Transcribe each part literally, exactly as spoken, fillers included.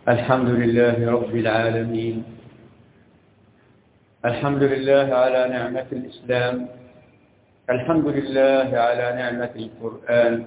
الحمد لله رب العالمين. الحمد لله على نعمة الإسلام. الحمد لله على نعمة القرآن.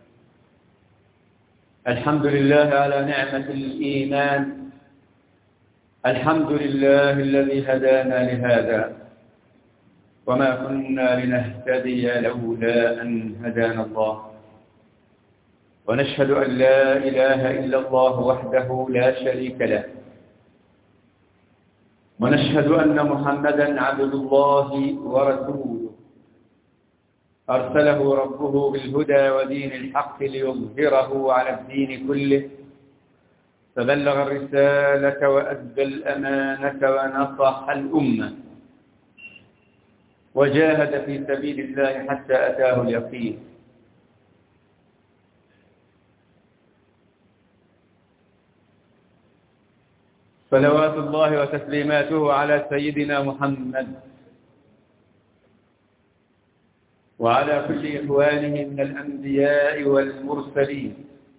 الحمد لله على نعمة الإيمان. الحمد لله الذي هدانا لهذا وما كنا لنهتدي لولا أن هدانا الله. ونشهد أن لا إله إلا الله وحده لا شريك له، ونشهد أن محمدا عبد الله ورسوله أرسله ربه بالهدى ودين الحق ليظهره على الدين كله، فبلغ الرسالة وأدى الأمانة ونصح الأمة وجاهد في سبيل الله حتى أتاه اليقين. صلوات الله وتسليماته على سيدنا محمد وعلى كل إخوانه من الأنبياء والمرسلين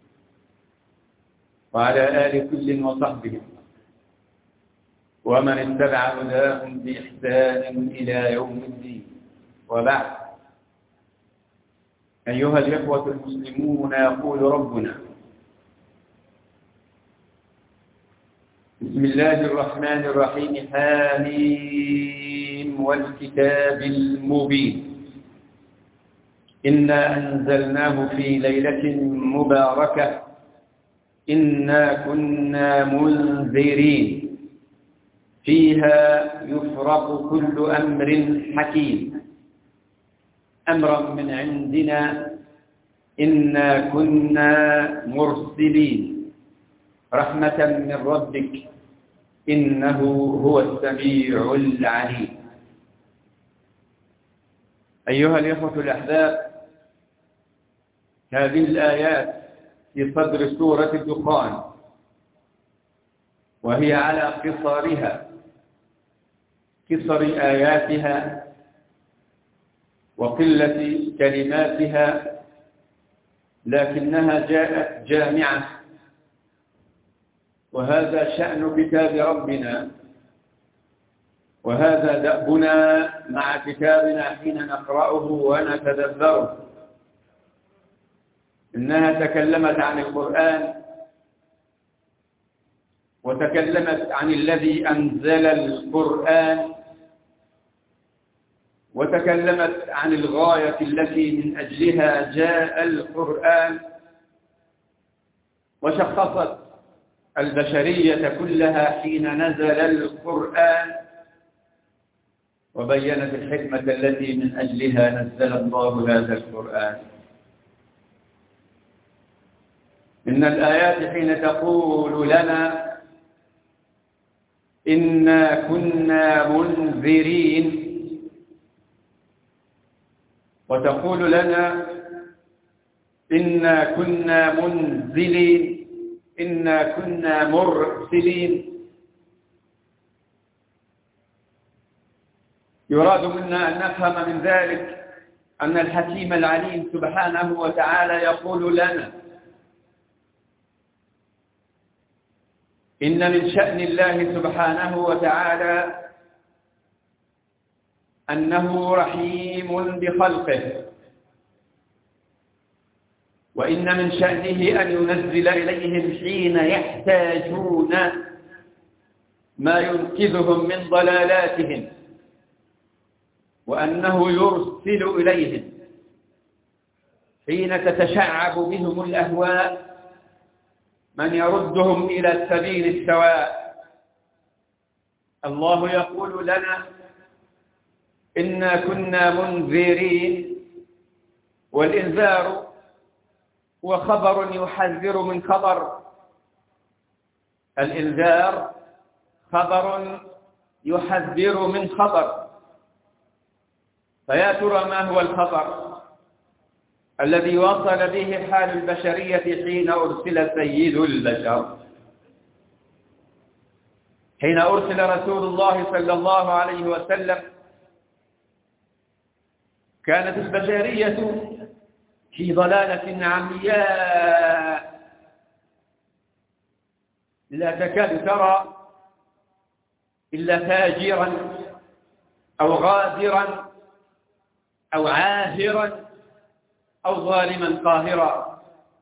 وعلى آل كل وصحبه ومن اتبع هداهم بإحسان إلى يوم الدين. وبعد، أيها الإخوة المسلمون، يقول ربنا: بسم الله الرحمن الرحيم. حاميم والكتاب المبين إنا أنزلناه في ليلة مباركة إنا كنا منذرين فيها يفرق كل أمر حكيم أمرا من عندنا إنا كنا مرسلين رحمة من ربك إنه هو السميع العليم. أيها الإخوة الأحباب، هذه الآيات في صدر سورة الدخان، وهي على قصرها قصر آياتها وقلة كلماتها، لكنها جاءت جامعة، وهذا شأن كتاب ربنا، وهذا دأبنا مع كتابنا حين نقرأه ونتدبره. إنها تكلمت عن القرآن، وتكلمت عن الذي أنزل القرآن، وتكلمت عن الغاية التي من أجلها جاء القرآن، وشخصت البشرية كلها حين نزل القرآن، وبينت الحكمة التي من أجلها نزل الله هذا القرآن. إن الآيات حين تقول لنا إنا كنا منذرين، وتقول لنا إنا كنا منزلين، إنا كنا مرسلين، يراد منا أن نفهم من ذلك أن الحكيم العليم سبحانه وتعالى يقول لنا إن من شأن الله سبحانه وتعالى أنه رحيم بخلقه، وإن من شأنه أن ينزل إليهم حين يحتاجون ما ينقذهم من ضلالاتهم، وأنه يرسل إليهم حين تتشعب بهم الأهواء من يردهم إلى السبيل السواء. الله يقول لنا إنا كنا منذرين، والإنذار هو خبر يحذر من خبر. الإنذار خبر يحذر من خبر. فيا ترى ما هو الخبر الذي وصل به حال البشرية حين أرسل سيد البشر؟ حين أرسل رسول الله صلى الله عليه وسلم كانت البشرية في ضلالة عمياء، لا تكاد ترى إلا فاجرا أو غادرا أو عاهرا أو ظالما قاهرا.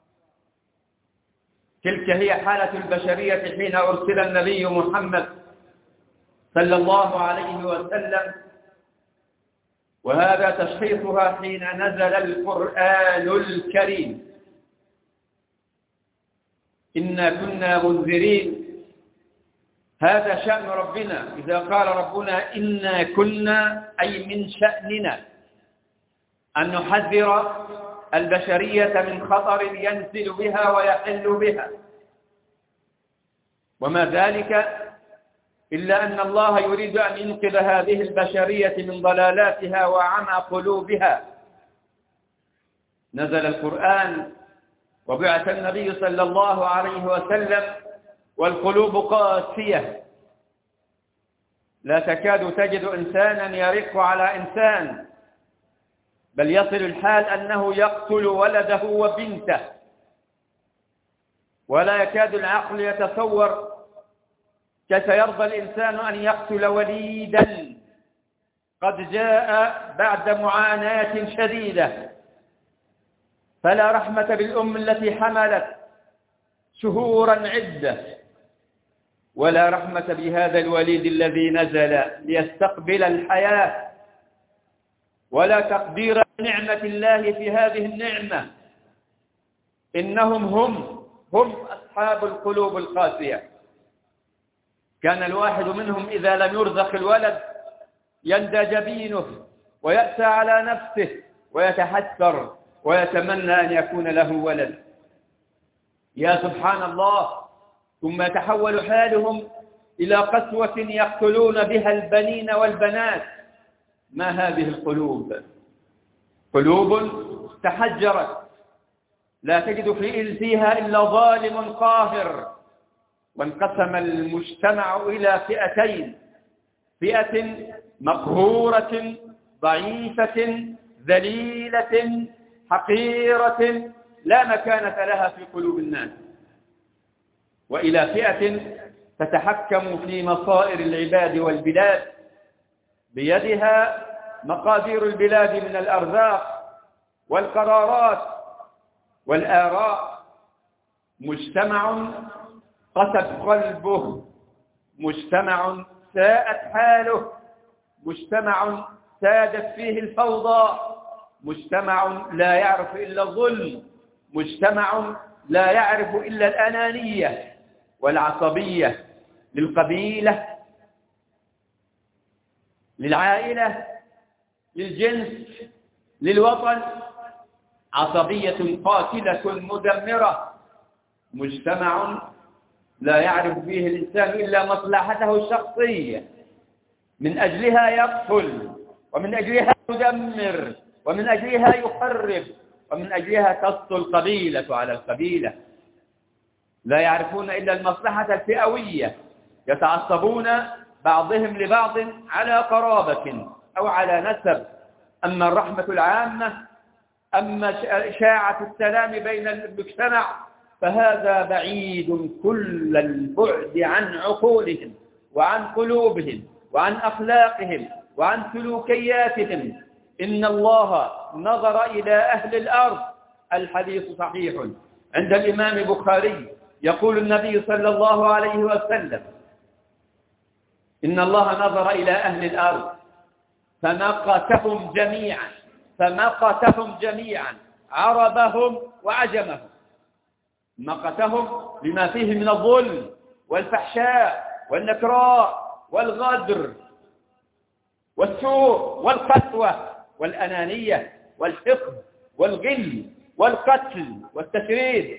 تلك هي حالة البشرية حين أرسل النبي محمد صلى الله عليه وسلم، وهذا تشخيصها حين نزل القرآن الكريم. إنا كنا منذرين، هذا شأن ربنا. إذا قال ربنا إنا كنا، أي من شأننا أن نحذر البشرية من خطر ينزل بها ويحل بها، وما ذلك إلا أن الله يريد أن ينقذ هذه البشرية من ضلالاتها وعمى قلوبها. نزل القرآن وبعث النبي صلى الله عليه وسلم والقلوب قاسية، لا تكاد تجد إنسانا يرق على إنسان، بل يصل الحال أنه يقتل ولده وبنته، ولا يكاد العقل يتصور كيف يرضى الإنسان أن يقتل وليدا قد جاء بعد معاناة شديدة. فلا رحمة بالأم التي حملت شهورا عدة، ولا رحمة بهذا الوليد الذي نزل ليستقبل الحياة، ولا تقدير نعمة الله في هذه النعمة. إنهم هم هم أصحاب القلوب القاسية. كان الواحد منهم إذا لم يرزق الولد يندى جبينه ويأسى على نفسه ويتحسر ويتمنى أن يكون له ولد. يا سبحان الله، ثم يتحول حالهم إلى قسوة يقتلون بها البنين والبنات. ما هذه القلوب؟ قلوب تحجرت، لا تجد في فيها إلا ظالم قاهر. وانقسم المجتمع إلى فئتين: فئة مقهورة ضعيفة ذليلة حقيرة لا مكانة لها في قلوب الناس، وإلى فئة تتحكم في مصائر العباد والبلاد، بيدها مقادير البلاد من الأرزاق والقرارات والآراء. مجتمع قست قلبه، مجتمع ساءت حاله، مجتمع سادت فيه الفوضى، مجتمع لا يعرف إلا الظلم، مجتمع لا يعرف إلا الأنانية والعصبية للقبيلة، للعائلة، للجنس، للوطن. عصبية قاتلة مدمرة، مجتمع لا يعرف فيه الإنسان إلا مصلحته الشخصية، من أجلها يقتل، ومن أجلها يدمر، ومن أجلها يخرب، ومن أجلها تسطو القبيلة على القبيلة. لا يعرفون إلا المصلحة الفئوية، يتعصبون بعضهم لبعض على قرابة أو على نسب. أما الرحمة العامة، أما شاعة السلام بين المجتمع، فهذا بعيد كل البعد عن عقولهم وعن قلوبهم وعن أخلاقهم وعن سلوكياتهم. إن الله نظر إلى أهل الأرض. الحديث صحيح عند الإمام البخاري، يقول النبي صلى الله عليه وسلم: إن الله نظر إلى أهل الأرض فمقتهم جميعا، فمقتهم جميعا، عربهم وعجمهم. مقتهم لما فيه من الظلم والفحشاء والنكراء والغدر والسوء والقسوة والأنانية والحقد والغل والقتل والتشريد.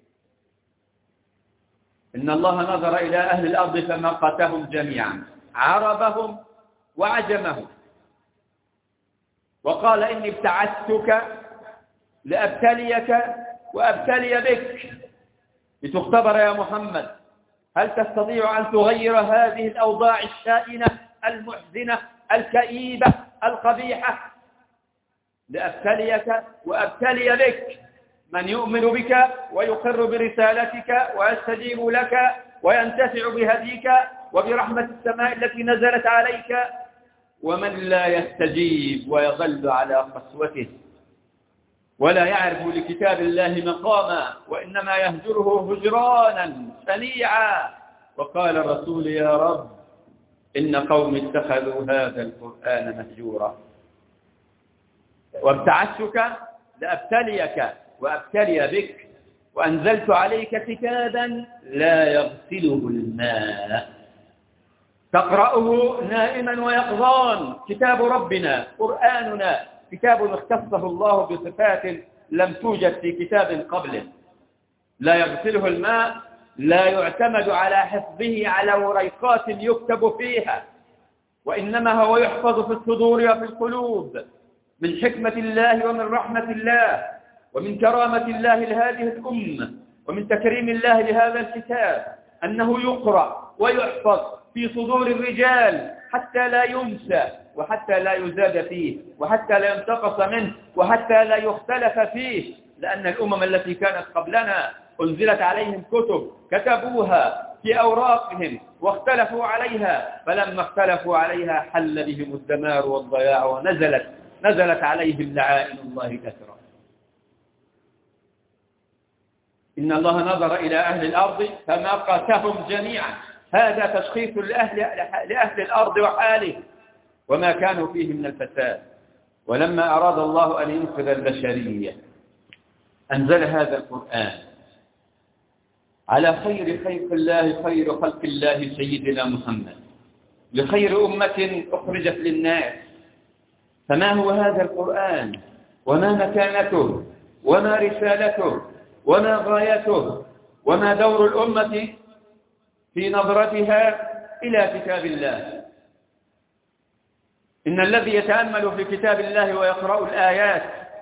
إن الله نظر إلى أهل الأرض فمقتهم جميعا، عربهم وعجمهم، وقال: إني ابتعثتك لأبتليك وأبتلي بك، لتختبر يا محمد هل تستطيع أن تغير هذه الأوضاع الشائنة المحزنة الكئيبة القبيحة. لأبتليك وأبتلي بك، من يؤمن بك ويقر برسالتك ويستجيب لك وينتفع بهديك وبرحمة السماء التي نزلت عليك، ومن لا يستجيب ويظل على قسوته ولا يعرف لكتاب الله مقاما، وإنما يهجره هجرانا سنيعا. وقال الرسول: يا رب إن قوم اتخذوا هذا القرآن مهجورا. وابتعثتك لأبتليك وأبتلي بك، وأنزلت عليك كتابا لا يغسله الماء تقرأه نائما ويقظان. كتاب ربنا قرآننا كتاب اختصه الله بصفات لم توجد في كتاب قبله، لا يغسله الماء، لا يعتمد على حفظه على وريقات يكتب فيها، وإنما هو يحفظ في الصدور وفي القلوب، من حكمة الله ومن رحمة الله ومن كرامة الله لهذه الأمة ومن تكريم الله لهذا الكتاب، أنه يقرأ ويحفظ في صدور الرجال حتى لا ينسى وحتى لا يزاد فيه وحتى لا ينتقص منه وحتى لا يختلف فيه، لأن الأمم التي كانت قبلنا أنزلت عليهم كتب كتبوها في أوراقهم واختلفوا عليها، فلما اختلفوا عليها حل بهم الدمار والضياع ونزلت نزلت عليهم لعائن الله كثرة. إن الله نظر إلى أهل الأرض فمقتهم جميعا، هذا تشخيص لأهل, لأهل الأرض وحاله وما كانوا فيه من الفساد. ولما أراد الله أن ينقذ البشرية أنزل هذا القرآن على خير خلق الله، خير خلق الله سيدنا محمد، لخير أمة أخرجت للناس. فما هو هذا القرآن وما مكانته وما رسالته وما غايته وما دور الأمة في نظرتها إلى كتاب الله؟ إن الذي يتأمل في كتاب الله ويقرأ الآيات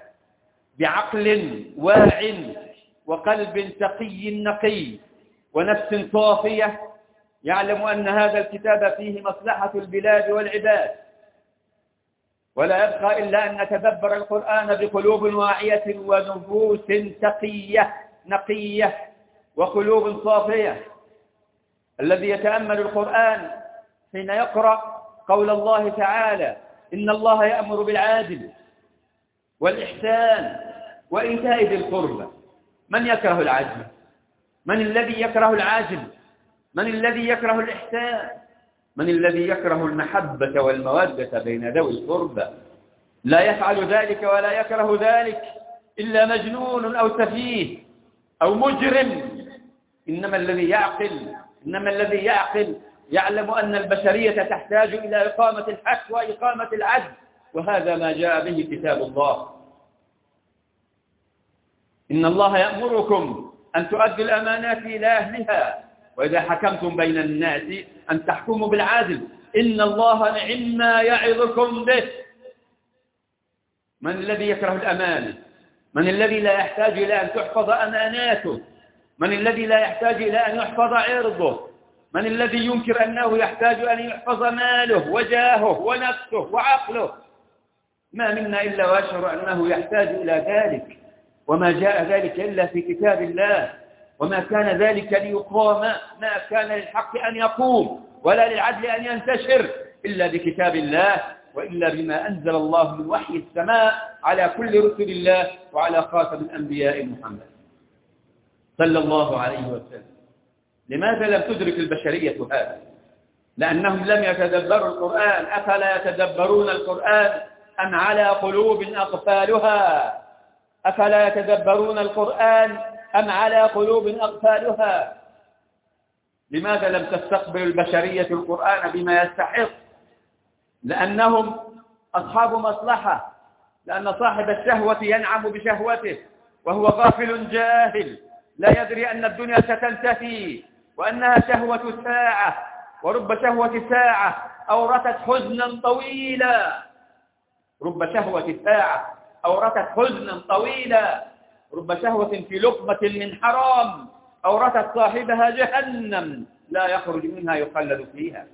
بعقل واع وقلب تقي نقي ونفس صافية يعلم أن هذا الكتاب فيه مصلحة البلاد والعباد، ولا يبقى إلا أن نتدبر القرآن بقلوب واعية ونفوس تقية نقية وقلوب صافية. الذي يتأمل القرآن حين يقرأ قول الله تعالى: إن الله يأمر بالعدل والإحسان وإيتاء ذي القربى. من يكره العدل؟ من الذي يكره العدل؟ من الذي يكره الإحسان؟ من الذي يكره المحبة والمودة بين ذوي القربى؟ لا يفعل ذلك ولا يكره ذلك إلا مجنون أو سفيه أو مجرم. إنما الذي يعقل إنما الذي يعقل يعلم أن البشرية تحتاج إلى إقامة الحق وإقامة العدل، وهذا ما جاء به كتاب الله. إن الله يأمركم أن تؤدوا الأمانات إلى أهلها وإذا حكمتم بين الناس أن تحكموا بالعدل إن الله نعم ما يعظكم به. من الذي يكره الأمانة؟ من الذي لا يحتاج إلى أن تحفظ أماناته؟ من الذي لا يحتاج إلى أن يحفظ عرضه؟ من الذي ينكر أنه يحتاج أن يحفظ ماله وجاهه ونفسه وعقله؟ ما منا إلا ويشعر أنه يحتاج إلى ذلك، وما جاء ذلك إلا في كتاب الله، وما كان ذلك ليقام، ما كان للحق أن يقوم ولا للعدل أن ينتشر إلا بكتاب الله وإلا بما أنزل الله من وحي السماء على كل رسل الله وعلى خاتم الأنبياء محمد صلى الله عليه وسلم. لماذا لم تدرك البشرية هذا؟ لأنهم لم يتدبروا القرآن. أفلا يتدبرون القرآن أم على قلوب أقفالها؟ أفلا يتدبرون القرآن أم على قلوب أقفالها؟ لماذا لم تستقبل البشرية القرآن بما يستحق؟ لأنهم أصحاب مصلحة، لأن صاحب الشهوة ينعم بشهوته وهو غافل جاهل لا يدري أن الدنيا ستنتهي وأنها شهوة ساعة، ورب شهوة ساعة أورثت حزنا طويلا. رب شهوة ساعة أورثت حزنا طويلا. رب شهوة في لقمة من حرام أورثت صاحبها جهنم لا يخرج منها يخلد فيها.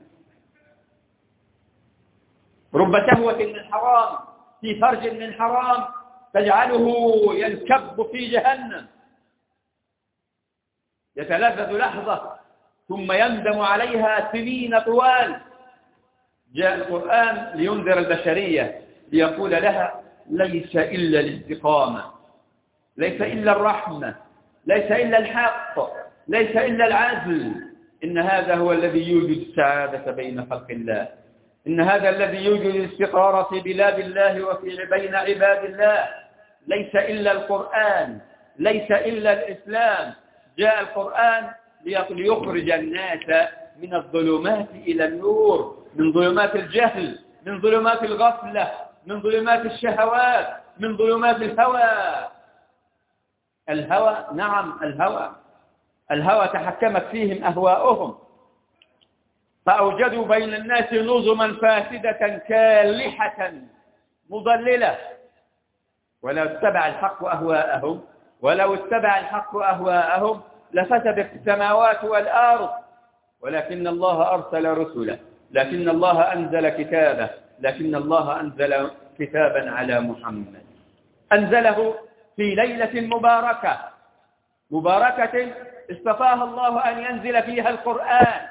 رب شهوة من حرام في فرج من حرام تجعله ينكب في جهنم، يتلذذ لحظة ثم يندم عليها سنين طوال. جاء القرآن لينذر البشرية، ليقول لها ليس إلا الاستقامة، ليس إلا الرحمة، ليس إلا الحق، ليس إلا العدل. إن هذا هو الذي يوجد السعادة بين خلق الله، إن هذا الذي يوجد الاستقرار في بلاد الله وفي بين عباد الله. ليس إلا القرآن، ليس إلا الإسلام. جاء القرآن ليخرج الناس من الظلمات إلى النور، من ظلمات الجهل، من ظلمات الغفلة، من ظلمات الشهوات، من ظلمات الهوى. الهوى، نعم الهوى، الهوى تحكمت فيهم أهواؤهم، فأوجدوا بين الناس نظما فاسدة كالحة مضللة. ولو اتبع الحق أهواءهم ولو اتبع الحق أهواءهم لفسدت السماوات والأرض. ولكن الله أرسل رسله، لكن الله أنزل كتابه، لكن الله أنزل كتابا على محمد، أنزله في ليلة مباركة، مباركة اصطفاها الله أن ينزل فيها القرآن،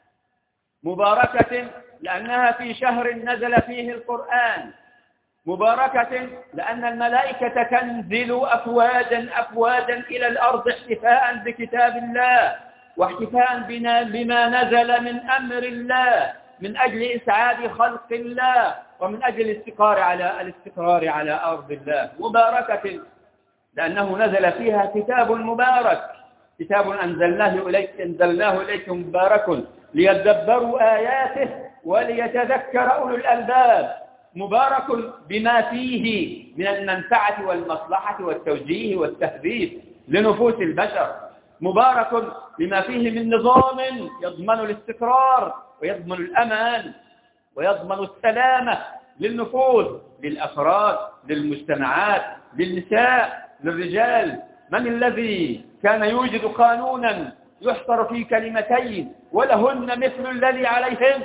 مباركة لأنها في شهر نزل فيه القرآن، مباركة لأن الملائكة تنزل أفواجا أفواجا إلى الأرض احتفاء بكتاب الله، واحتفاء بما نزل من أمر الله، من أجل إسعاد خلق الله، ومن أجل الاستقرار على الاستقرار على أرض الله. مباركة لأنه نزل فيها كتاب مبارك، كتاب أنزلناه إليك أنزلناه إليكم مبارك ليدبروا آياته وليتذكر أولو الألباب. مبارك بما فيه من المنفعة والمصلحة والتوجيه والتهذيب لنفوس البشر، مبارك بما فيه من نظام يضمن الاستقرار ويضمن الأمان ويضمن السلامة للنفوس، للأفراد، للمجتمعات، للنساء، للرجال. من الذي كان يوجد قانونا يحصر في كلمتين ولهن مثل الذي عليهن؟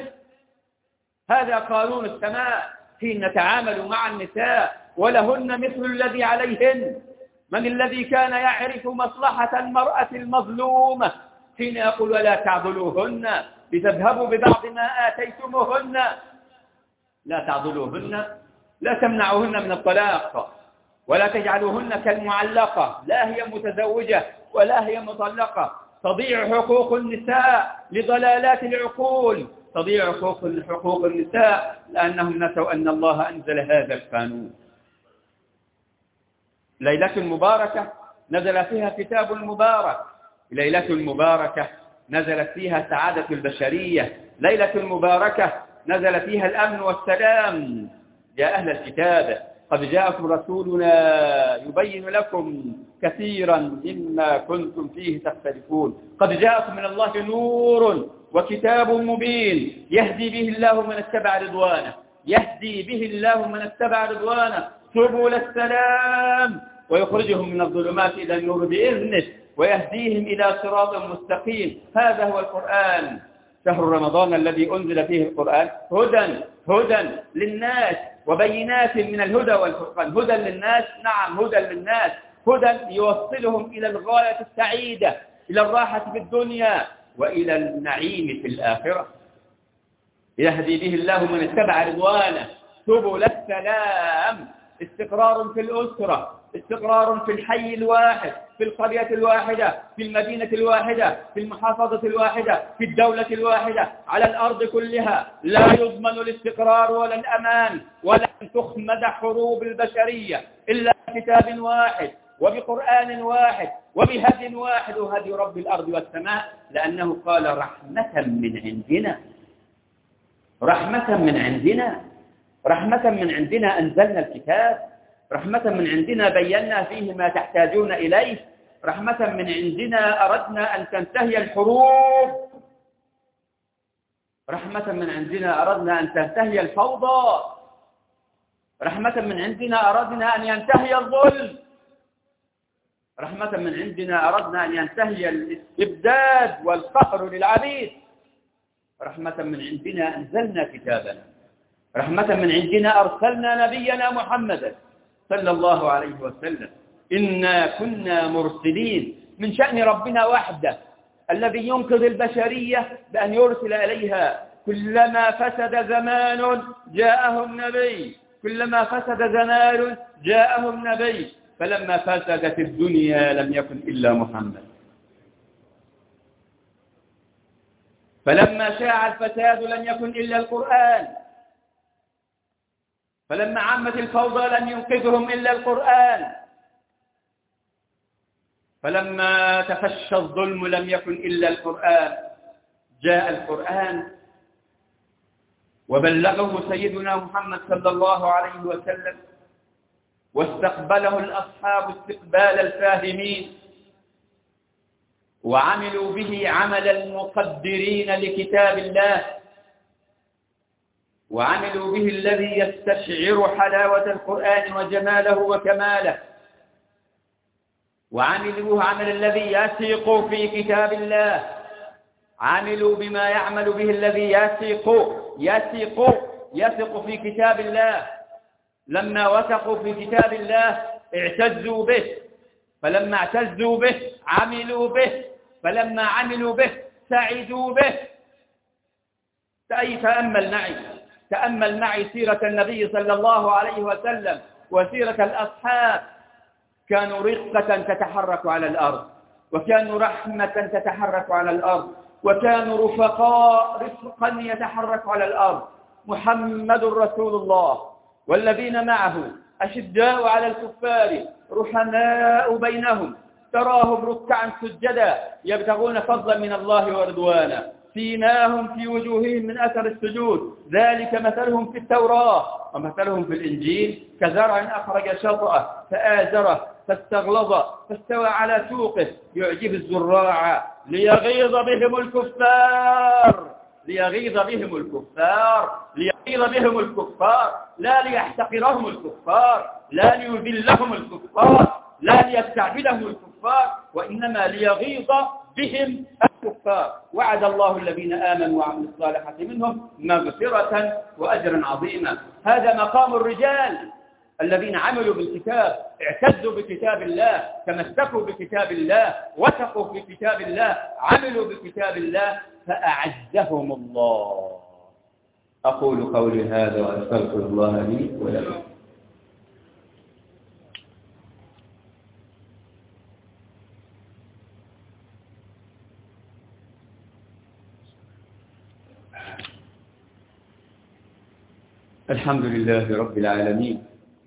هذا قانون السماء حين نتعامل مع النساء، ولهن مثل الذي عليهن. من الذي كان يعرف مصلحة المرأة المظلومة حين يقول ولا تعضلوهن لتذهبوا ببعض ما آتيتموهن؟ لا تعضلوهن، لا تمنعوهن من الطلاق، ولا تجعلوهن كالمعلقة، لا هي متزوجة ولا هي مطلقة. تضيع حقوق النساء لضلالات العقول، تضيع حقوق حقوق النساء لأنهم نسوا أن الله أنزل هذا القانون. ليلة مباركة نزل فيها كتاب مبارك، ليلة مباركة نزلت فيها سعادة البشرية، ليلة مباركة نزل فيها الأمن والسلام. يا أهل الكتاب قد جاءكم رسولنا يبين لكم كثيرا مما كنتم فيه تختلفون. قد جاءكم من الله نور وكتاب مبين يهدي به الله من اتبع رضوانه، يهدي به الله من اتبع رضوانه سبل السلام، ويخرجهم من الظلمات إلى النور بإذنه، ويهديهم إلى صراط مستقيم. هذا هو القرآن. شهر رمضان الذي أنزل فيه القرآن هدى هدى للناس وبينات من الهدى والفرقان. هدى للناس، نعم هدى للناس، هدى يوصلهم إلى الغاية السعيدة، إلى الراحة في الدنيا وإلى النعيم في الآخرة. يهدي به الله من اتبع رضوانه سبل السلام. استقرار في الأسرة، استقرار في الحي الواحد، في القرية الواحدة، في المدينة الواحدة، في المحافظة الواحدة، في الدولة الواحدة، على الأرض كلها. لا يضمن الاستقرار ولا الأمان ولا تخمد حروب البشرية إلا بكتاب واحد وبقرآن واحد وبهدي واحد، وهدي رب الأرض والسماء، لأنه قال رحمة من عندنا، رحمة من عندنا، رحمة من عندنا أنزلنا الكتاب، رحمة من عندنا بينا فيه ما تحتاجون إليه، رحمة من عندنا أردنا أن تنتهي الحروب، رحمة من عندنا أردنا أن تنتهي الفوضى، رحمة من عندنا أردنا أن ينتهي الظلم، رحمة من عندنا أردنا أن ينتهي الاستبداد والقهر للعبيد، رحمة من عندنا أنزلنا كتابنا، رحمة من عندنا أرسلنا نبينا محمدا صلى الله عليه وسلم. إنا كنا مرسلين. من شأن ربنا وحده الذي ينقذ البشرية بأن يرسل إليها. كلما فسد زمان جاءهم نبي، كلما فسد زمان جاءهم نبي. فلما فسدت الدنيا لم يكن إلا محمد. فلما شاع الفساد لم يكن إلا القرآن. فلما عمت الفوضى لم ينقذهم إلا القرآن. فلما تفشى الظلم لم يكن إلا القرآن. جاء القرآن وبلغه سيدنا محمد صلى الله عليه وسلم، واستقبله الأصحاب استقبال الفاهمين، وعملوا به عمل المقدرين لكتاب الله، وعملوا به الذي يستشعر حلاوة القرآن وجماله وكماله، وعملوا عمل الذي يثق في كتاب الله، عملوا بما يعمل به الذي يثق يثق يثق في كتاب الله. لما وثقوا في كتاب الله اعتزوا به، فلما اعتزوا به عملوا به، فلما عملوا به سعدوا به. تأمل معي تأمل معي سيرة النبي صلى الله عليه وسلم وسيرة الأصحاب. كانوا رقة تتحرك على الأرض، وكانوا رحمة تتحرك على الأرض، وكانوا رفقاء رفقا يتحرك على الأرض. محمد رسول الله والذين معه أشداء على الكفار رحماء بينهم، تراهم ركعا سجدا يبتغون فضلا من الله ورضوانا، سيماهم في وجوههم من أثر السجود، ذلك مثلهم في التوراة ومثلهم في الإنجيل كزرع أخرج شطأه فآزره فاستغلظ فاستوى على سوقه يعجب الزراع ليغيظ بهم الكفار ليغيظ بهم الكفار ليغيظ بهم الكفار لا ليحتقرهم الكفار، لا ليذلهم الكفار، لا ليستعبدهم الكفار، وإنما ليغيظ بهم الكفار. وعد الله الذين آمنوا وعملوا الصالحات منهم مغفرة وأجرا عظيما. هذا مقام الرجال الذين عملوا بالكتاب، اعتزوا بكتاب الله، تمسكوا بكتاب الله، وثقوا في كتاب الله، عملوا بكتاب الله فأعزهم الله. أقول قولي هذا وأستغفر الله لي ولكم. الحمد لله رب العالمين،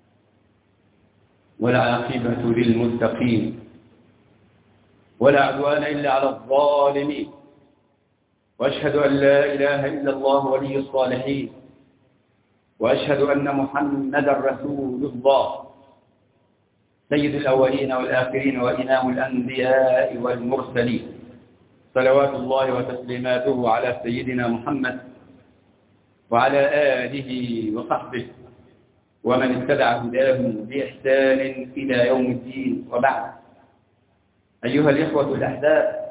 والعاقبة للمتقين، ولا عدوان إلا على الظالمين، وأشهد أن لا إله إلا الله ولي الصالحين، وأشهد أن محمدا رسول الله سيد الأولين والآخرين وإمام الأنبياء والمرسلين، صلوات الله وتسليماته على سيدنا محمد وعلى آله وصحبه ومن اتبع هداهم بإحسان إلى يوم الدين. وبعد، أيها الإخوة الأحباب،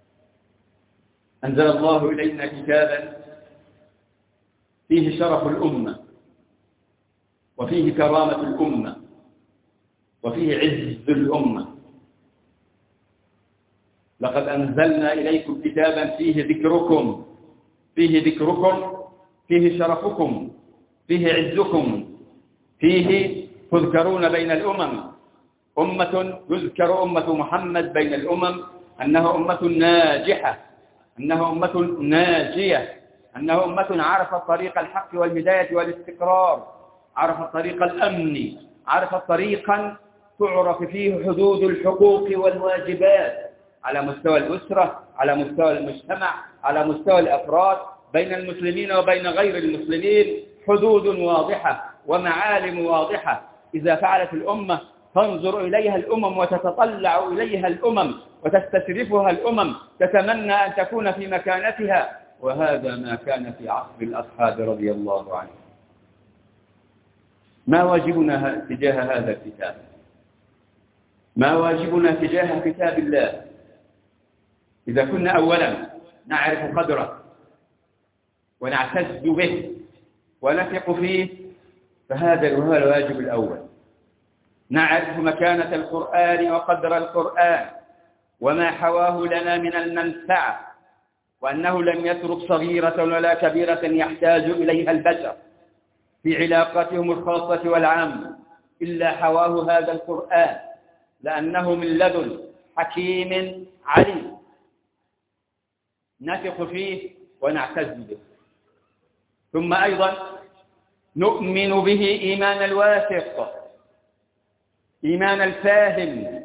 أنزل الله إلينا كتابا فيه شرف الأمة، وفيه كرامة الأمة، وفيه عز الأمة. لقد أنزلنا إليكم كتابا فيه ذكركم فيه ذكركم فيه شرفكم، فيه عزكم، فيه تذكرون بين الأمم. أمة تذكر أمة محمد بين الأمم أنها أمة ناجحة، أنها أمة ناجية، أنها أمة عرفت طريق الحق والهداية والاستقرار، عرفت طريق الأمن، عرفت طريقا تعرف فيه حدود الحقوق والواجبات على مستوى الأسرة، على مستوى المجتمع، على مستوى الأفراد، بين المسلمين وبين غير المسلمين، حدود واضحة ومعالم واضحة. إذا فعلت الأمة تنظر إليها الأمم وتتطلع إليها الأمم وتستشرفها الأمم، تتمنى أن تكون في مكانتها. وهذا ما كان في عصر الأصحاب رضي الله عنهم. ما واجبنا تجاه هذا الكتاب؟ ما واجبنا تجاه كتاب الله؟ إذا كنا أولا نعرف قدره ونعتز به ونثق فيه، فهذا هو الواجب الأول. نعرف مكانة القرآن وقدر القرآن، وما حواه لنا من المنفعة، وأنه لم يترك صغيرة ولا كبيرة يحتاج إليها البشر في علاقاتهم الخاصة والعامة إلا حواه هذا القرآن، لأنه من لدن حكيم عليم نثق فيه ونعتز به. ثم أيضا نؤمن به إيمان الواثق، إيمان الفاهم.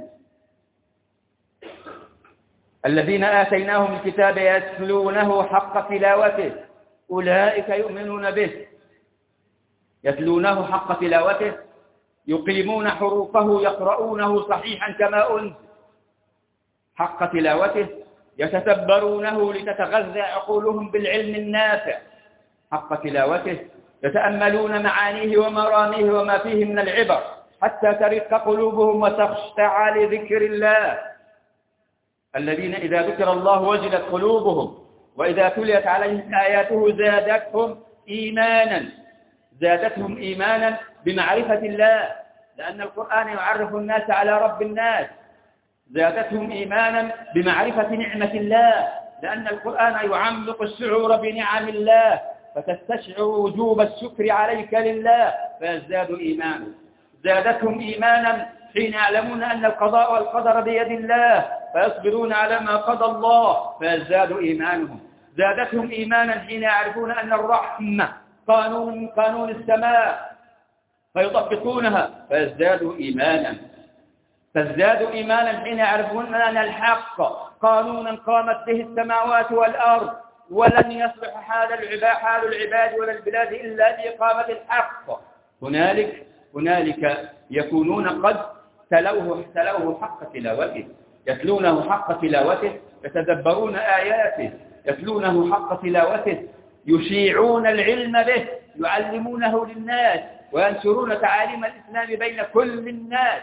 الذين آتيناهم الكتاب يتلونه حق تلاوته أولئك يؤمنون به، يتلونه حق تلاوته، يقيمون حروفه، يقرؤونه صحيحا كما أنزل حق تلاوته، يتتبرونه لتتغذى عقولهم بالعلم النافع حق تلاوته، يتأملون معانيه ومراميه وما فيه من العبر حتى ترق قلوبهم وتخشع لذكر الله. الذين إذا ذكر الله وجلت قلوبهم وإذا تليت عليهم آياته زادتهم إيمانا زادتهم إيمانا بمعرفة الله، لأن القرآن يعرف الناس على رب الناس. زادتهم إيمانا بمعرفة نعمة الله، لأن القرآن يعمق الشعور بنعم الله، فتستشعر وجوب الشكر عليك لله فيزداد إيمانا. زادتهم إيمانا حين يعلمون أن القضاء والقدر بيد الله فيصبرون على ما قضى الله فيزداد إيمانهم. زادتهم إيمانا حين يعرفون أن الرحمة قانون من قانون السماء فيطبقونها فيزدادوا إيمانا. فازدادوا إيمانا حين يعرفون أن الحق قانونا قامت به السماوات والأرض، ولن يصلح حال العباد حال العباد ولا البلاد إلا بإقامة الحق. هنالك هنالك يكونون قد تلوه تلوه حق تلاوته، يتلونه حق تلاوته، يتدبرون آياته، يتلونه حق تلاوته، يشيعون العلم به، يعلمونه للناس وينشرون تعاليم الإسلام بين كل الناس.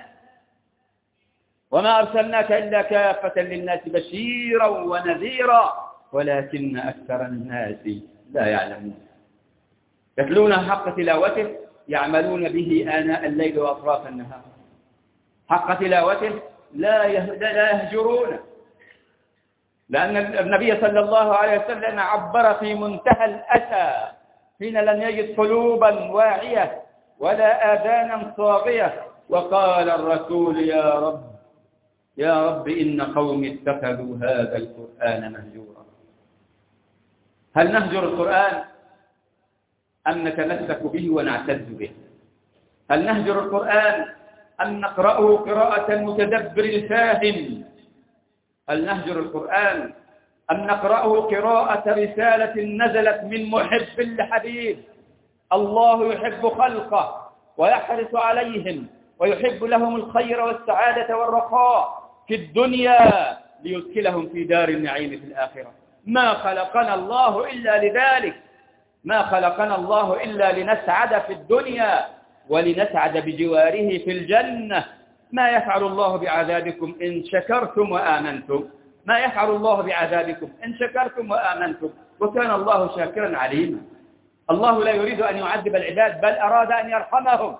وما أرسلناك إلا كافة للناس بشيرا ونذيرا ولكن أكثر الناس لا يعلمون. يتلونه حق تلاوته، يعملون به آناء الليل وأطراف النهار حق تلاوته، لا لا يهجرونه، لأن النبي صلى الله عليه وسلم عبر في منتهى الأسى حين لم يجد قلوبا واعية ولا آذانا صاغية، وقال الرسول يا رب يا رب إن قومي اتخذوا هذا القرآن مهجورا. هل نهجر القرآن أم نتمسك به ونعتز به؟ هل نهجر القرآن أم نقرأه قراءة المتدبر الفاهم؟ هل نهجر القرآن أم نقرأه قراءة رسالة نزلت من محب لحبيب؟ الله يحب خلقه ويحرص عليهم ويحب لهم الخير والسعادة والرخاء في الدنيا ليدخلهم في دار النعيم في الآخرة. ما خلقنا الله إلا لذلك، ما خلقنا الله إلا لنسعد في الدنيا ولنسعد بجواره في الجنة. ما يفعل الله بعذابكم إن شكرتم وآمنتم؟ ما يفعل الله بعذابكم إن شكرتم وآمنتم؟ وكان الله شاكرا عليما. الله لا يريد أن يعذب العباد، بل أراد أن يرحمهم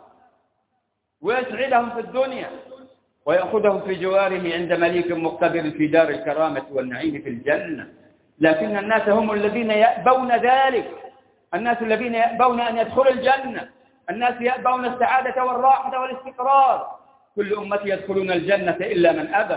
ويسعدهم في الدنيا ويأخذهم في جواره عند مليك مقتدر في دار الكرامة والنعيم في الجنة. لكن الناس هم الذين يأبون ذلك، الناس الذين يأبون أن يدخلوا الجنة، الناس يأبون السعادة والراحة والاستقرار. كل أمتي يدخلون الجنة إلا من أبى.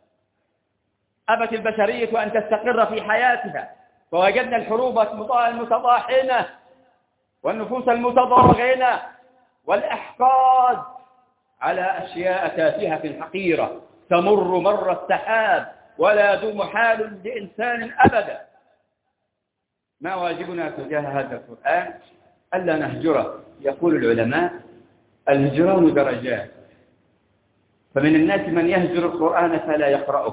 أبت البشرية أن تستقر في حياتها، فوجدنا الحروب المتضاحنة والنفوس المتضاغنة والأحقاد على أشياء تافهة حقيرة تمر مر السحاب ولا يدوم حال لإنسان أبدا. ما واجبنا تجاه هذا القرآن؟ ألا نهجره. يقول العلماء الهجران درجات، فمن الناس من يهجر القرآن فلا يقرأه،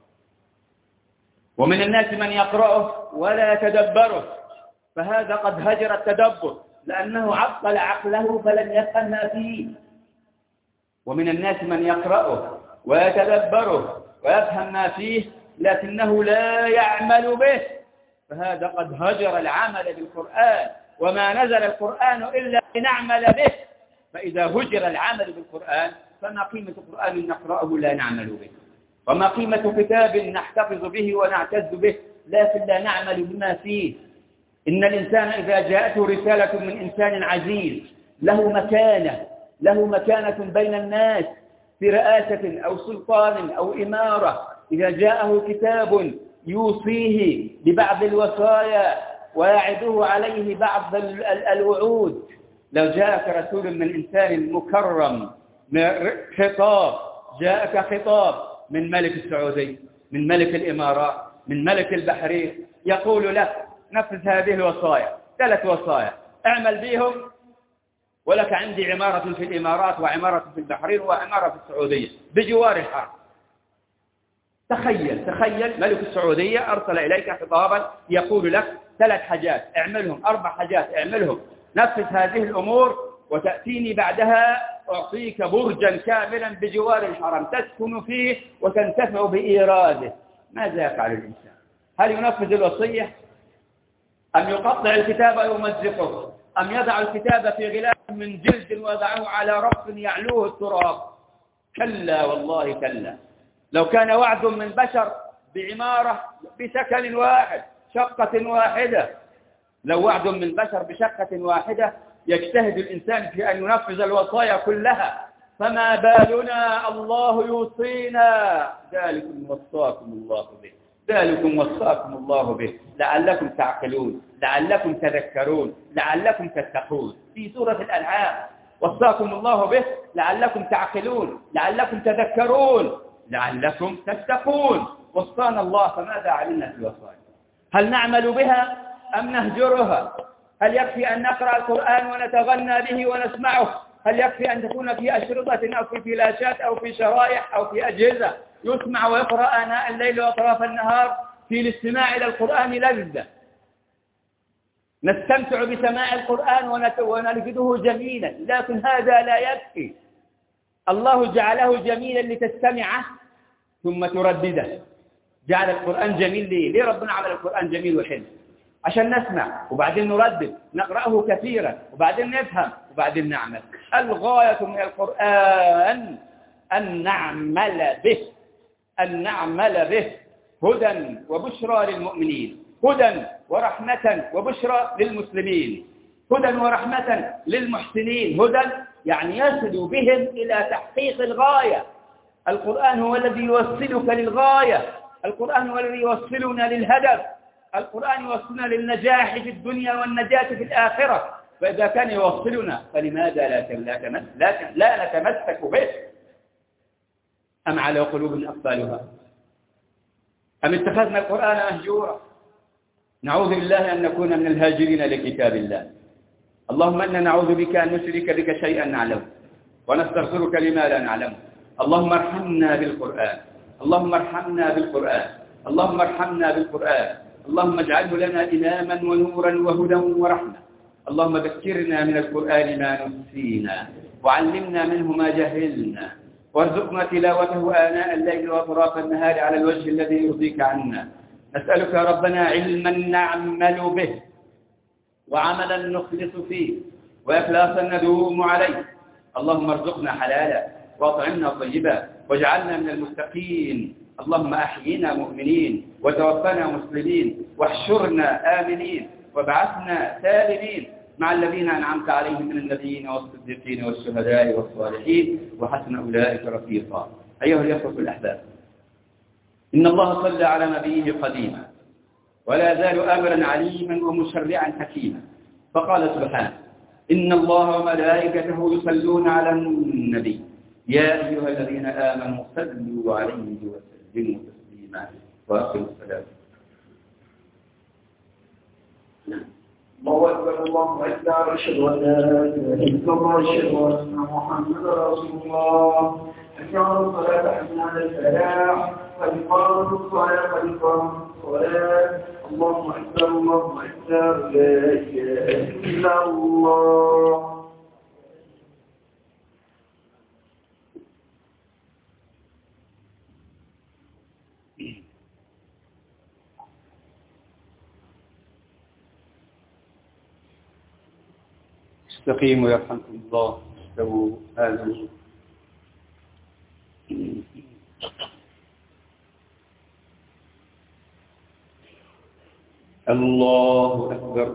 ومن الناس من يقرأه ولا يتدبره، فهذا قد هجر التدبر لأنه عطل عقله فلم يفهم ما فيه. ومن الناس من يقرأه ويتدبره ويفهم ما فيه لكنه لا يعمل به، فهذا قد هجر العمل بالقرآن. وما نزل القرآن إلا لنعمل به، فإذا هجر العمل بالقرآن فما قيمة القرآن نقرأه لا نعمل به؟ وما قيمة كتاب نحتفظ به ونعتز به لكن لا نعمل بما فيه. إن الإنسان إذا جاءته رسالة من إنسان عزيز له مكانة له مكانة بين الناس في رئاسة أو سلطان أو إمارة، إذا جاءه كتاب يوصيه ببعض الوصايا ويعده عليه بعض الوعود، لو جاءك رسول من إنسان مكرم خطاب، جاءك خطاب من ملك السعودية، من ملك الإمارات، من ملك البحرين، يقول لك نفذ هذه الوصايا، ثلاث وصايا اعمل بهم، ولك عندي عمارة في الإمارات وعمارة في البحرين وعمارة في السعودية بجوار الحرم. تخيل تخيل ملك السعودية أرسل إليك خطابا يقول لك ثلاث حاجات اعملهم، أربع حاجات اعملهم، نفذ هذه الأمور وتأتيني بعدها أعطيك برجا كاملا بجوار الحرم تسكن فيه وتنتفع بإيراده. ماذا يفعل الإنسان؟ هل ينفذ الوصية أم يقطع الكتاب ويمزقه أم يضع الكتاب في غلاف من جلد ويضعه على رف يعلوه التراب؟ كلا والله كلا. لو كان وعد من بشر بعمارة بسكن واحد شقة واحدة، لو وعد من بشر بشقة واحدة يجتهد الإنسان في أن ينفذ الوصايا كلها، فما بالنا الله يوصينا. ذلكم وصاكم الله به ذلكم وصاكم الله به لعلكم تعقلون لعلكم تذكرون لعلكم تتقون. في سورة الأنعام وصاكم الله به لعلكم تعقلون لعلكم تذكرون لعلكم تتقون. وصانا الله، فماذا علمنا في الوصايا؟ هل نعمل بها أم نهجرها؟ هل يكفي أن نقرأ القرآن ونتغنى به ونسمعه؟ هل يكفي أن تكون في أشرطة أو في فلاشات أو في شرائح أو في أجهزة يسمع ويقرأ آناء الليل وأطراف النهار؟ في الاستماع إلى القرآن لذة، نستمتع بسماع القرآن ونجده جميلا، لكن هذا لا يكفي. الله جعله جميلا لتستمعه ثم تردده. جعل القرآن جميل ليه؟ ليه ربنا عمل القرآن جميل وحلو؟ عشان نسمع وبعدين نردد، نقرأه كثيرا وبعدين نفهم وبعدين نعمل. الغاية من القرآن أن نعمل به أن نعمل به هدى وبشرى للمؤمنين، هدى ورحمة وبشرى للمسلمين، هدى ورحمة للمحسنين. هدى يعني يصل بهم إلى تحقيق الغاية. القرآن هو الذي يوصلك للغاية، القرآن هو الذي يوصلنا للهدف، القرآن يوصلنا للنجاح في الدنيا والنجاة في الآخرة. فإذا كان يوصلنا فلماذا لا لا لا نتمسك به؟ أم على قلوب أقفالها أم اتخذنا القرآن مهجورا؟ نعوذ بالله أن نكون من الهاجرين لكتاب الله. اللهم إنا نعوذ بك أن نشرك بك شيئا نعلمه ونستغفرك لما لا نعلمه. اللهم ارحمنا بالقرآن اللهم ارحمنا بالقرآن اللهم ارحمنا بالقرآن اللهم اجعله لنا إماما ونورا وهدى ورحمة. اللهم ذكرنا من القرآن ما نسينا وعلمنا منه ما جهلنا وارزقنا تلاوته آناء الليل وأطراف النهار على الوجه الذي يرضيك عنا. نسألك يا ربنا علما نعمل به وعملا نخلص فيه وإخلاصا ندوم عليه. اللهم ارزقنا حلالا واطعمنا طيبا واجعلنا من المتقين. اللهم أحينا مؤمنين وتوفنا مسلمين واحشرنا آمنين وابعثنا سالمين مع الذين أنعمت عليهم من النبيين والصديقين والشهداء والصالحين وحسن أولئك رفيقا. أيها الأخوة الأحباب، إن الله صلى على نبيه قديما ولا يزال أمرا عليما ومشرعا حكيما، فقال سبحانه: إن الله وملائكته يصلون على النبي يا أيها الذين آمنوا صلوا عليه وسلموا تسليما. وآخر السلام. الله أكبر الله أكبر أشهد أن لا إله إلا الله أشهد أن محمدا رسول الله. حي على الصلاة حي على الفلاح قد قامت الصلاة قد قامت الصلاة. اللهم أكبر اللهم أكبر لا إله إلا الله. استقيموا يرحمكم الله. استووا آمنوا. الله أكبر.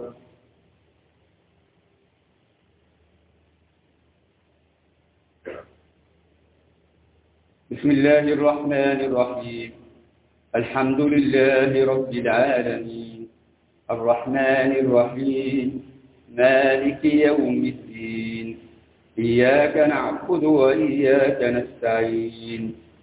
بسم الله الرحمن الرحيم. الحمد لله رب العالمين الرحمن الرحيم مالك يوم الدين إياك نعبد وإياك نستعين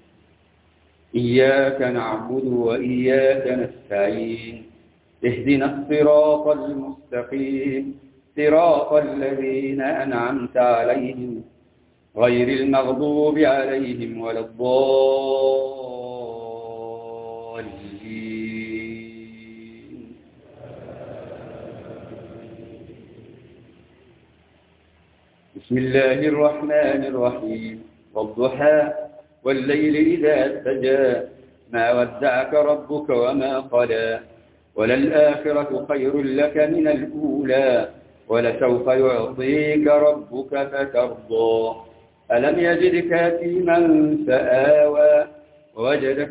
إياك نعبد وإياك نستعين اهدنا الصراط المستقيم صراط الذين أنعمت عليهم غير المغضوب عليهم ولا الضالين. بسم الله الرحمن الرحيم والضحى والليل إذا سجى ما ودعك ربك وما قلى وللآخرة خير لك من الأولى ولسوف يعطيك ربك فترضى ألم يجدك يتيما فآوى ووجدك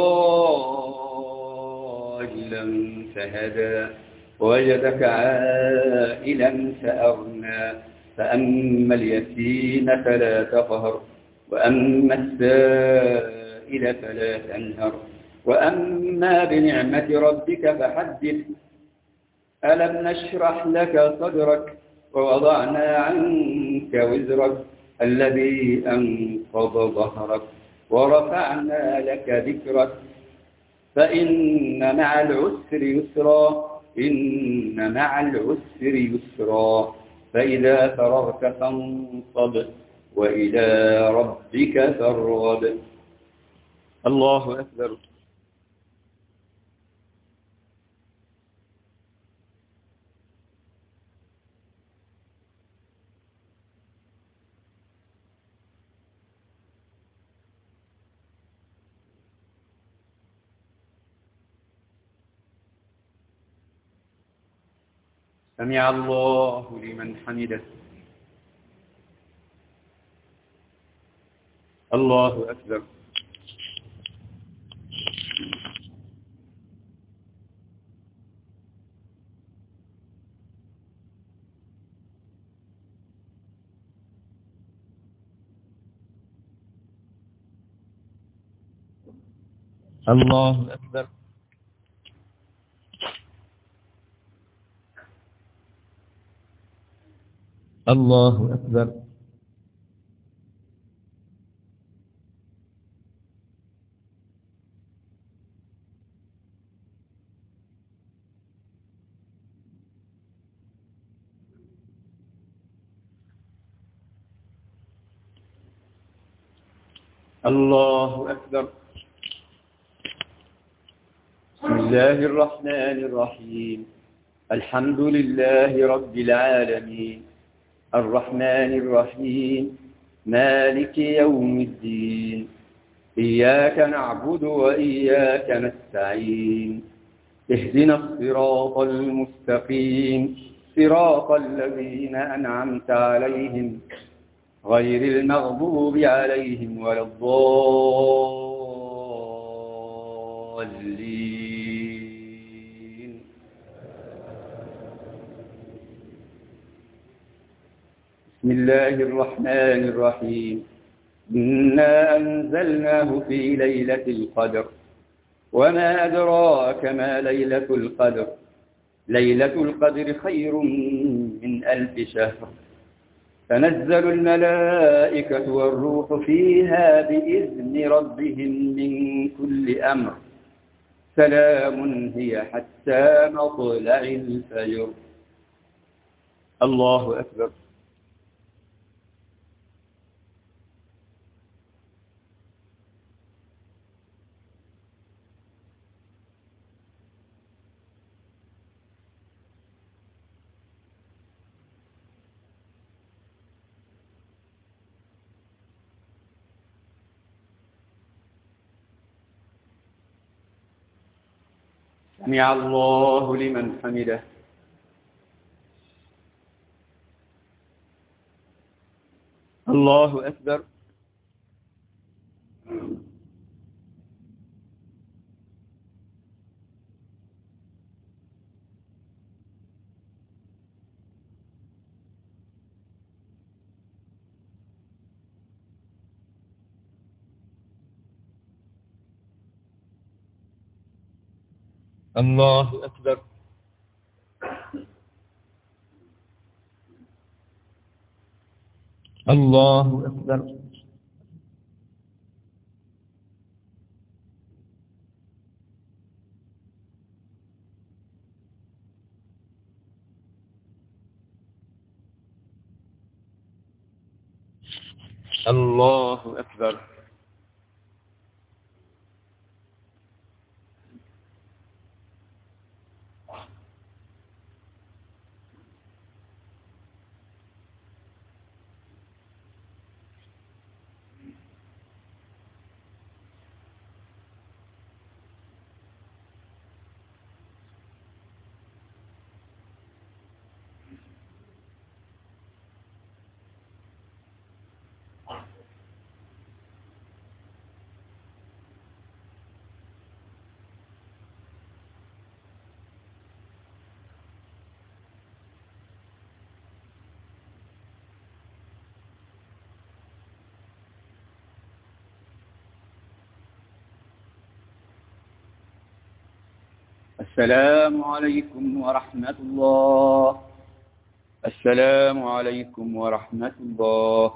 ضالا فهدى ووجدك عائلا فأغنى فأما اليتيم فلا تقهر وأما السائل فلا تنهر وأما بنعمة ربك فحدث ألم نشرح لك صدرك ووضعنا عنك وزرك الذي أنقض ظهرك ورفعنا لك ذكرك فإن مع العسر يسرا إن مع العسر يسرا فإذا فرغت فانصب وإلى ربك فارغب. الله أكبر. سمع الله لمن حمده. الله أكبر. الله أكبر. الله أكبر. الله أكبر. بسم الله الرحمن الرحيم الحمد لله رب العالمين الرحمن الرحيم مالك يوم الدين إياك نعبد وإياك نستعين اهدنا الصراط المستقيم صراط الذين أنعمت عليهم غير المغضوب عليهم ولا الضالين. بسم الله الرحمن الرحيم إنا أنزلناه في ليلة القدر وما أدراك ما ليلة القدر ليلة القدر خير من ألف شهر تنزل الملائكة والروح فيها بإذن ربهم من كل أمر سلام هي حتى مطلع الفجر. الله أكبر. سمع الله لمن حمده. الله أكبر. الله أكبر. الله أكبر. الله أكبر. السلام عليكم ورحمة الله. السلام عليكم ورحمة الله.